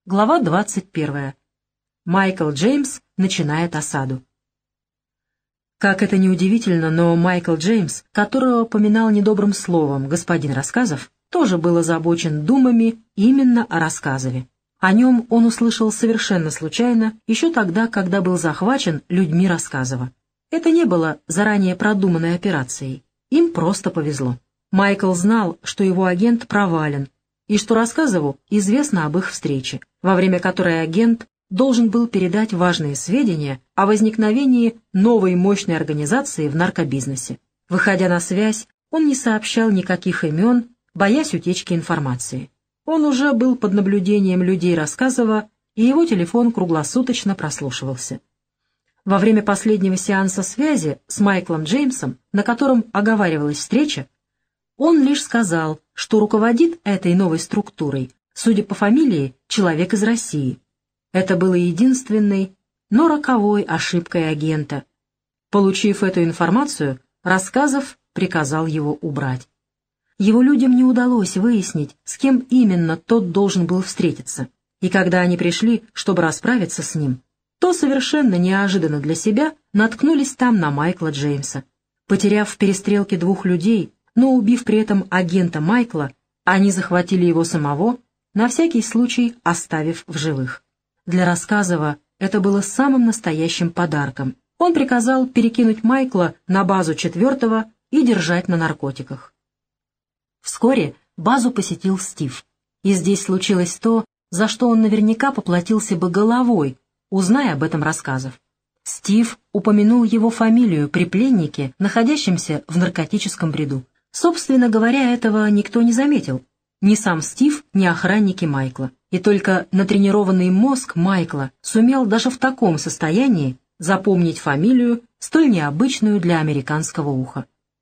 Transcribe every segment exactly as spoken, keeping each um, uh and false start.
Глава двадцать первая. Майкл Джеймс начинает осаду. Как это ни удивительно, но Майкл Джеймс, которого поминал недобрым словом господин Рассказов, тоже был озабочен думами именно о Рассказове. О нем он услышал совершенно случайно, еще тогда, когда был захвачен людьми Рассказова. Это не было заранее продуманной операцией, им просто повезло. Майкл знал, что его агент провален, и что Рассказову известно об их встрече, во время которой агент должен был передать важные сведения о возникновении новой мощной организации в наркобизнесе. Выходя на связь, он не сообщал никаких имен, боясь утечки информации. Он уже был под наблюдением людей Рассказова, и его телефон круглосуточно прослушивался. Во время последнего сеанса связи с Майклом Джеймсом, на котором оговаривалась встреча, он лишь сказал, что руководит этой новой структурой, судя по фамилии, человек из России. Это было единственной, но роковой ошибкой агента. Получив эту информацию, Рассказов приказал его убрать. Его людям не удалось выяснить, с кем именно тот должен был встретиться. И когда они пришли, чтобы расправиться с ним, то совершенно неожиданно для себя наткнулись там на Майкла Джеймса. Потеряв в перестрелке двух людей, но убив при этом агента Майкла, они захватили его самого, на всякий случай оставив в живых. Для Рассказова это было самым настоящим подарком. Он приказал перекинуть Майкла на базу четвертого и держать на наркотиках. Вскоре базу посетил Стив, и здесь случилось то, за что он наверняка поплатился бы головой, узная об этом Рассказов. Стив упомянул его фамилию при пленнике, находящемся в наркотическом бреду. Собственно говоря, этого никто не заметил. Ни сам Стив, ни охранники Майкла. И только натренированный мозг Майкла сумел даже в таком состоянии запомнить фамилию, столь необычную для американского уха.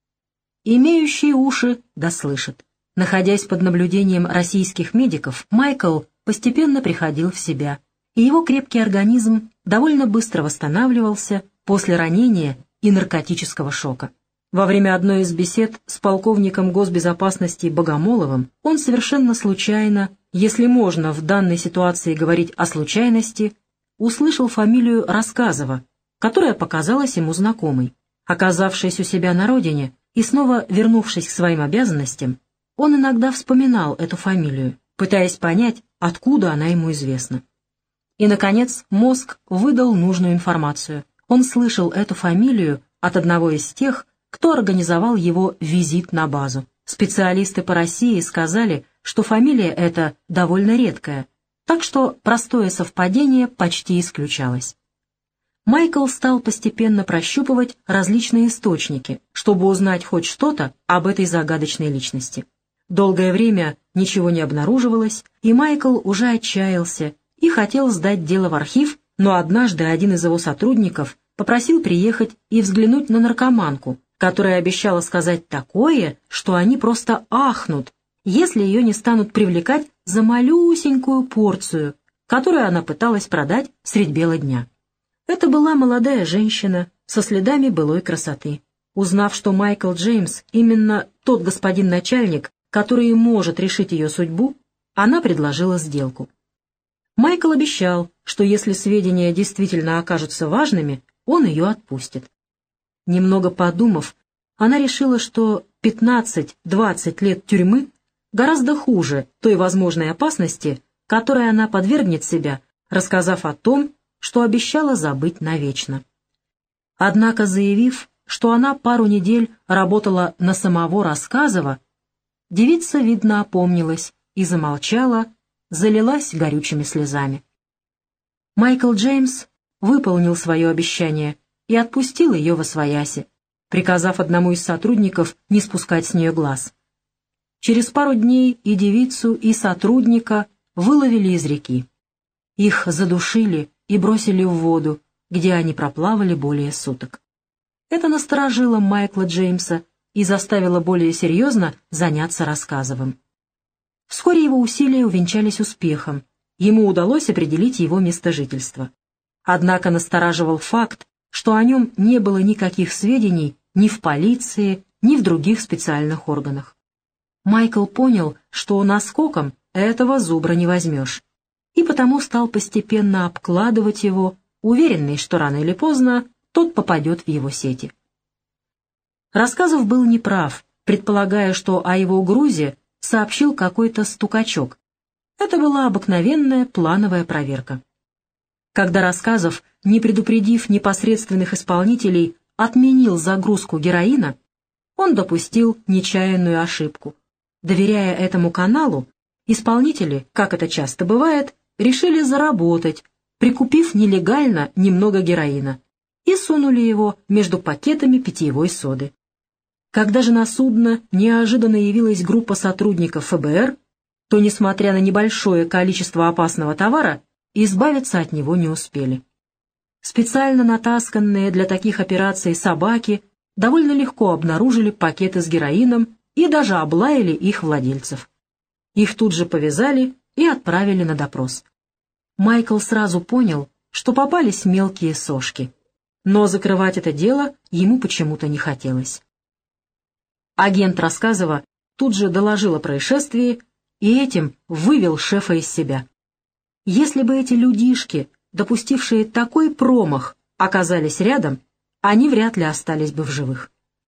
Имеющие уши да слышат. Находясь под наблюдением российских медиков, Майкл постепенно приходил в себя, и его крепкий организм довольно быстро восстанавливался после ранения и наркотического шока. Во время одной из бесед с полковником госбезопасности Богомоловым он совершенно случайно, если можно в данной ситуации говорить о случайности, услышал фамилию Рассказова, которая показалась ему знакомой. Оказавшись у себя на родине и снова вернувшись к своим обязанностям, он иногда вспоминал эту фамилию, пытаясь понять, откуда она ему известна. И, наконец, мозг выдал нужную информацию. Он слышал эту фамилию от одного из тех, кто организовал его визит на базу. Специалисты по России сказали, что фамилия эта довольно редкая, так что простое совпадение почти исключалось. Майкл стал постепенно прощупывать различные источники, чтобы узнать хоть что-то об этой загадочной личности. Долгое время ничего не обнаруживалось, и Майкл уже отчаялся и хотел сдать дело в архив, но однажды один из его сотрудников попросил приехать и взглянуть на наркоманку, которая обещала сказать такое, что они просто ахнут, если ее не станут привлекать за малюсенькую порцию, которую она пыталась продать средь бела дня. Это была молодая женщина со следами былой красоты. Узнав, что Майкл Джеймс именно тот господин начальник, который может решить ее судьбу, она предложила сделку. Майкл обещал, что если сведения действительно окажутся важными, он ее отпустит. Немного подумав, она решила, что пятнадцать-двадцать лет тюрьмы гораздо хуже той возможной опасности, которой она подвергнет себя, рассказав о том, что обещала забыть навечно. Однако, заявив, что она пару недель работала на самого Рассказова, девица, видно, опомнилась и замолчала, залилась горючими слезами. Майкл Джеймс выполнил свое обещание и отпустил ее восвояси, приказав одному из сотрудников не спускать с нее глаз. Через пару дней и девицу, и сотрудника выловили из реки. Их задушили и бросили в воду, где они проплавали более суток. Это насторожило Майкла Джеймса и заставило более серьезно заняться Рассказовым. Вскоре его усилия увенчались успехом, ему удалось определить его место жительства. Однако настораживал факт, что о нем не было никаких сведений ни в полиции, ни в других специальных органах. Майкл понял, что наскоком этого зубра не возьмешь. и потому стал постепенно обкладывать его, уверенный, что рано или поздно тот попадет в его сети. Рассказов был неправ, предполагая, что о его грузе сообщил какой-то стукачок. Это была обыкновенная плановая проверка. Когда Рассказов, не предупредив непосредственных исполнителей, отменил загрузку героина, он допустил нечаянную ошибку. Доверяя этому каналу, исполнители, как это часто бывает, решили заработать, прикупив нелегально немного героина, и сунули его между пакетами питьевой соды. Когда же на судно неожиданно явилась группа сотрудников эф бэ эр, то, несмотря на небольшое количество опасного товара, избавиться от него не успели. Специально натасканные для таких операций собаки довольно легко обнаружили пакеты с героином и даже облаяли их владельцев. Их тут же повязали и отправили на допрос. Майкл сразу понял, что попались мелкие сошки, но закрывать это дело ему почему-то не хотелось. Агент Рассказова тут же доложил о происшествии и этим вывел шефа из себя. Если бы эти людишки, допустившие такой промах, оказались рядом, они вряд ли остались бы в живых.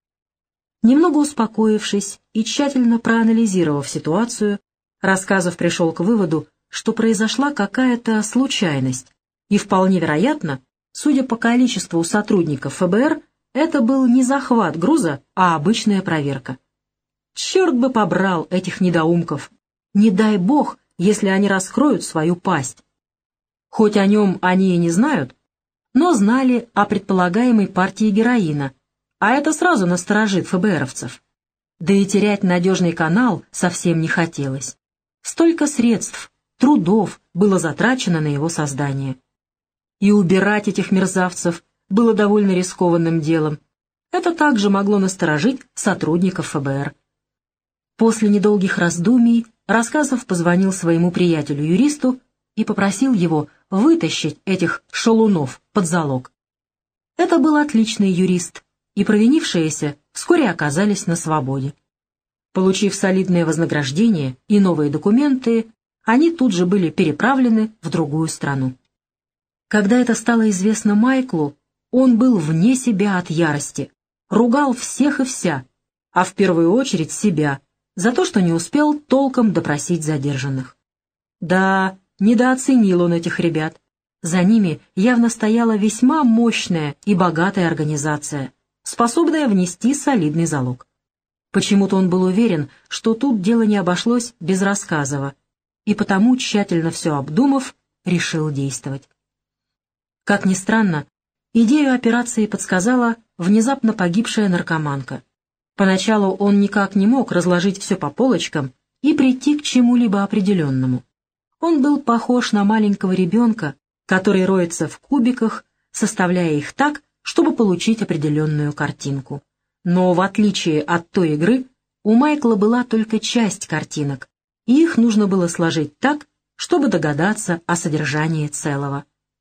Немного успокоившись и тщательно проанализировав ситуацию, Рассказов пришел к выводу, что произошла какая-то случайность, и вполне вероятно, судя по количеству сотрудников эф бэ эр, это был не захват груза, а обычная проверка. Черт бы побрал этих недоумков! Не дай бог, если они раскроют свою пасть. Хоть о нем они и не знают, но знали о предполагаемой партии героина, а это сразу насторожит эф бэ эровцев. Да и терять надежный канал совсем не хотелось. Столько средств, трудов было затрачено на его создание. И убирать этих мерзавцев было довольно рискованным делом. Это также могло насторожить сотрудников эф бэ эр. После недолгих раздумий Рассказов позвонил своему приятелю-юристу и попросил его вытащить этих шалунов под залог. Это был отличный юрист, и провинившиеся вскоре оказались на свободе. Получив солидное вознаграждение и новые документы, они тут же были переправлены в другую страну. Когда это стало известно Майклу, он был вне себя от ярости, ругал всех и вся, а в первую очередь себя, за то, что не успел толком допросить задержанных. Да, недооценил он этих ребят. За ними явно стояла весьма мощная и богатая организация, способная внести солидный залог. Почему-то он был уверен, что тут дело не обошлось без Рассказова, и потому, тщательно все обдумав, решил действовать. Как ни странно, идею операции подсказала внезапно погибшая наркоманка. Поначалу он никак не мог разложить все по полочкам и прийти к чему-либо определенному. Он был похож на маленького ребенка, который роется в кубиках, составляя их так, чтобы получить определенную картинку. Но в отличие от той игры, у Майкла была только часть картинок, и их нужно было сложить так, чтобы догадаться о содержании целого.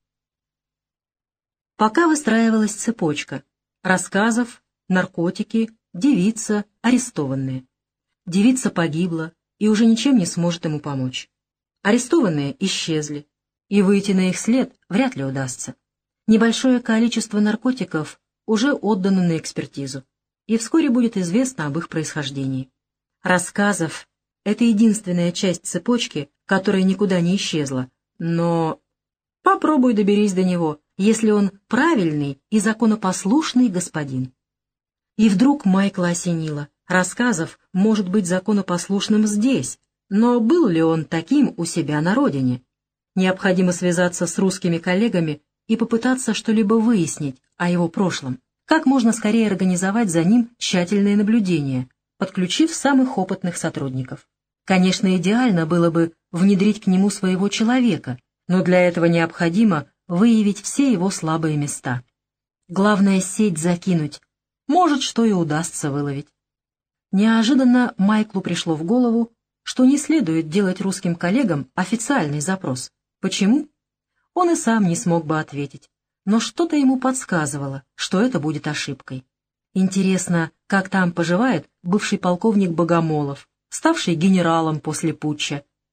Пока выстраивалась цепочка рассказов, наркотики, девица, арестованные. Девица погибла и уже ничем не сможет ему помочь. Арестованные исчезли, и выйти на их след вряд ли удастся. Небольшое количество наркотиков уже отдано на экспертизу, и вскоре будет известно об их происхождении. Рассказов — это единственная часть цепочки, которая никуда не исчезла, но попробуй доберись до него, если он правильный и законопослушный господин. И вдруг Майкла осенило. Рассказов может быть законопослушным здесь, но был ли он таким у себя на родине? Необходимо связаться с русскими коллегами и попытаться что-либо выяснить о его прошлом. Как можно скорее организовать за ним тщательное наблюдение, подключив самых опытных сотрудников. Конечно, идеально было бы внедрить к нему своего человека, но для этого необходимо выявить все его слабые места. Главное — сеть закинуть. Может, что и удастся выловить. Неожиданно Майклу пришло в голову, что не следует делать русским коллегам официальный запрос. Почему? Он и сам не смог бы ответить, но что-то ему подсказывало, что это будет ошибкой. Интересно, как там поживает бывший полковник Богомолов, ставший генералом после путча,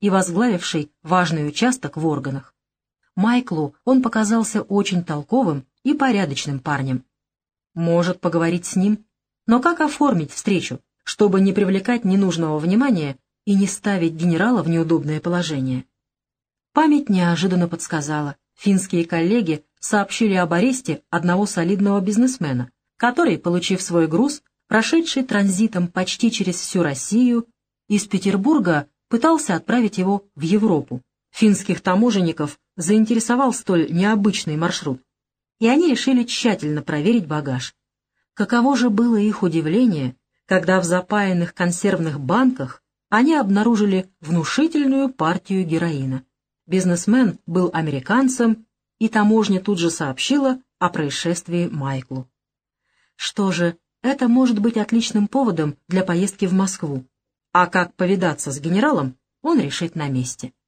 и возглавивший важный участок в органах. Майклу он показался очень толковым и порядочным парнем. Может поговорить с ним? Но как оформить встречу, чтобы не привлекать ненужного внимания и не ставить генерала в неудобное положение? Память неожиданно подсказала. Финские коллеги сообщили об аресте одного солидного бизнесмена, который, получив свой груз, прошедший транзитом почти через всю Россию, из Петербурга пытался отправить его в Европу. Финских таможенников заинтересовал столь необычный маршрут, и они решили тщательно проверить багаж. Каково же было их удивление, когда в запаянных консервных банках они обнаружили внушительную партию героина. Бизнесмен был американцем, и таможня тут же сообщила о происшествии Майклу. Что же, это может быть отличным поводом для поездки в Москву, а как повидаться с генералом, он решит на месте.